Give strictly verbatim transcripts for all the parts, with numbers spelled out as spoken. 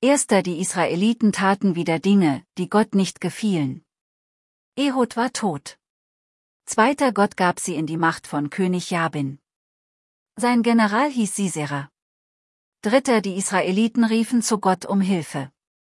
Erster Die Israeliten taten wieder Dinge, die Gott nicht gefielen. Ehud war tot. Zweiter Gott gab sie in die Macht von König Jabin. Sein General hieß Sisera. Dritter Die Israeliten riefen zu Gott um Hilfe.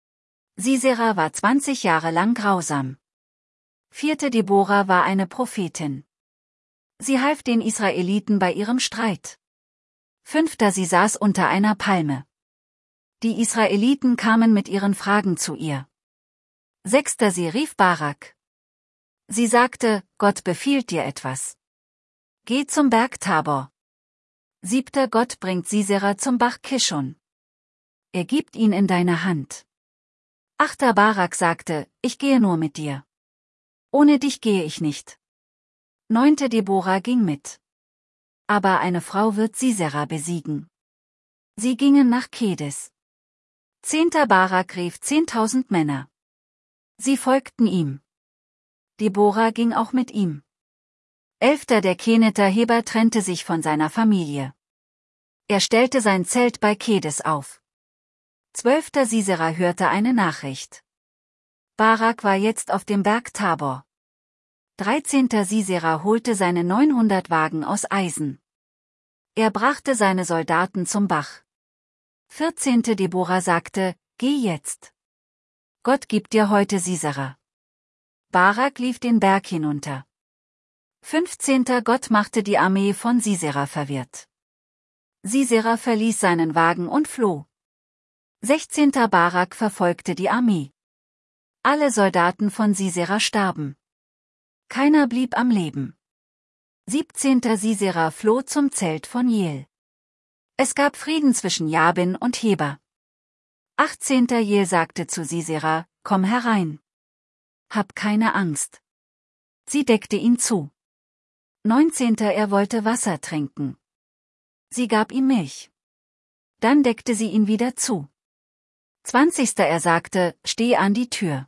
Sisera war zwanzig Jahre lang grausam. Vierte Deborah war eine Prophetin. Sie half den Israeliten bei ihrem Streit. Fünfter Sie saß unter einer Palme. Die Israeliten kamen mit ihren Fragen zu ihr. Sechster Sie rief Barak. Sie sagte, Gott befiehlt dir etwas. Geh zum Berg Tabor. Siebter Gott bringt Sisera zum Bach Kishon. Er gibt ihn in deine Hand. Achter Barak sagte, ich gehe nur mit dir. Ohne dich gehe ich nicht. Neunte Deborah ging mit. Aber eine Frau wird Sisera besiegen. Sie gingen nach Kedes. Zehnter Barak rief zehntausend Männer. Sie folgten ihm. Deborah ging auch mit ihm. Elfter Der Keneter Heber trennte sich von seiner Familie. Er stellte sein Zelt bei Kedes auf. Zwölfter Sisera hörte eine Nachricht. Barak war jetzt auf dem Berg Tabor. Dreizehnter Sisera holte seine neunhundert Wagen aus Eisen. Er brachte seine Soldaten zum Bach. Vierzehnte Deborah sagte, geh jetzt. Gott gibt dir heute Sisera. Barak lief den Berg hinunter. Fünfzehnter Gott machte die Armee von Sisera verwirrt. Sisera verließ seinen Wagen und floh. Sechzehnter Barak verfolgte die Armee. Alle Soldaten von Sisera starben. Keiner blieb am Leben. Siebzehnter Sisera floh zum Zelt von Jel. Es gab Frieden zwischen Jabin und Heber. Achtzehnter Jel sagte zu Sisera, komm herein. Hab keine Angst. Sie deckte ihn zu. Neunzehnter Er wollte Wasser trinken. Sie gab ihm Milch. Dann deckte sie ihn wieder zu. Zwanzigster Er sagte, steh an die Tür.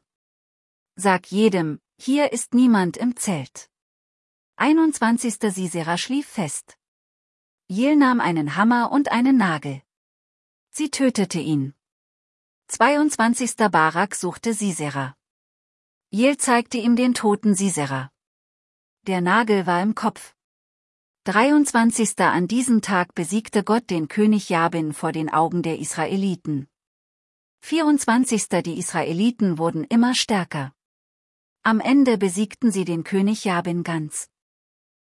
Sag jedem, hier ist niemand im Zelt. Einundzwanzigster Sisera schlief fest. Jel nahm einen Hammer und einen Nagel. Sie tötete ihn. Zweiundzwanzigster Barak suchte Sisera. Jel zeigte ihm den toten Sisera. Der Nagel war im Kopf. dreiundzwanzigster An diesem Tag besiegte Gott den König Jabin vor den Augen der Israeliten. vierundzwanzigster Die Israeliten wurden immer stärker. Am Ende besiegten sie den König Jabin ganz.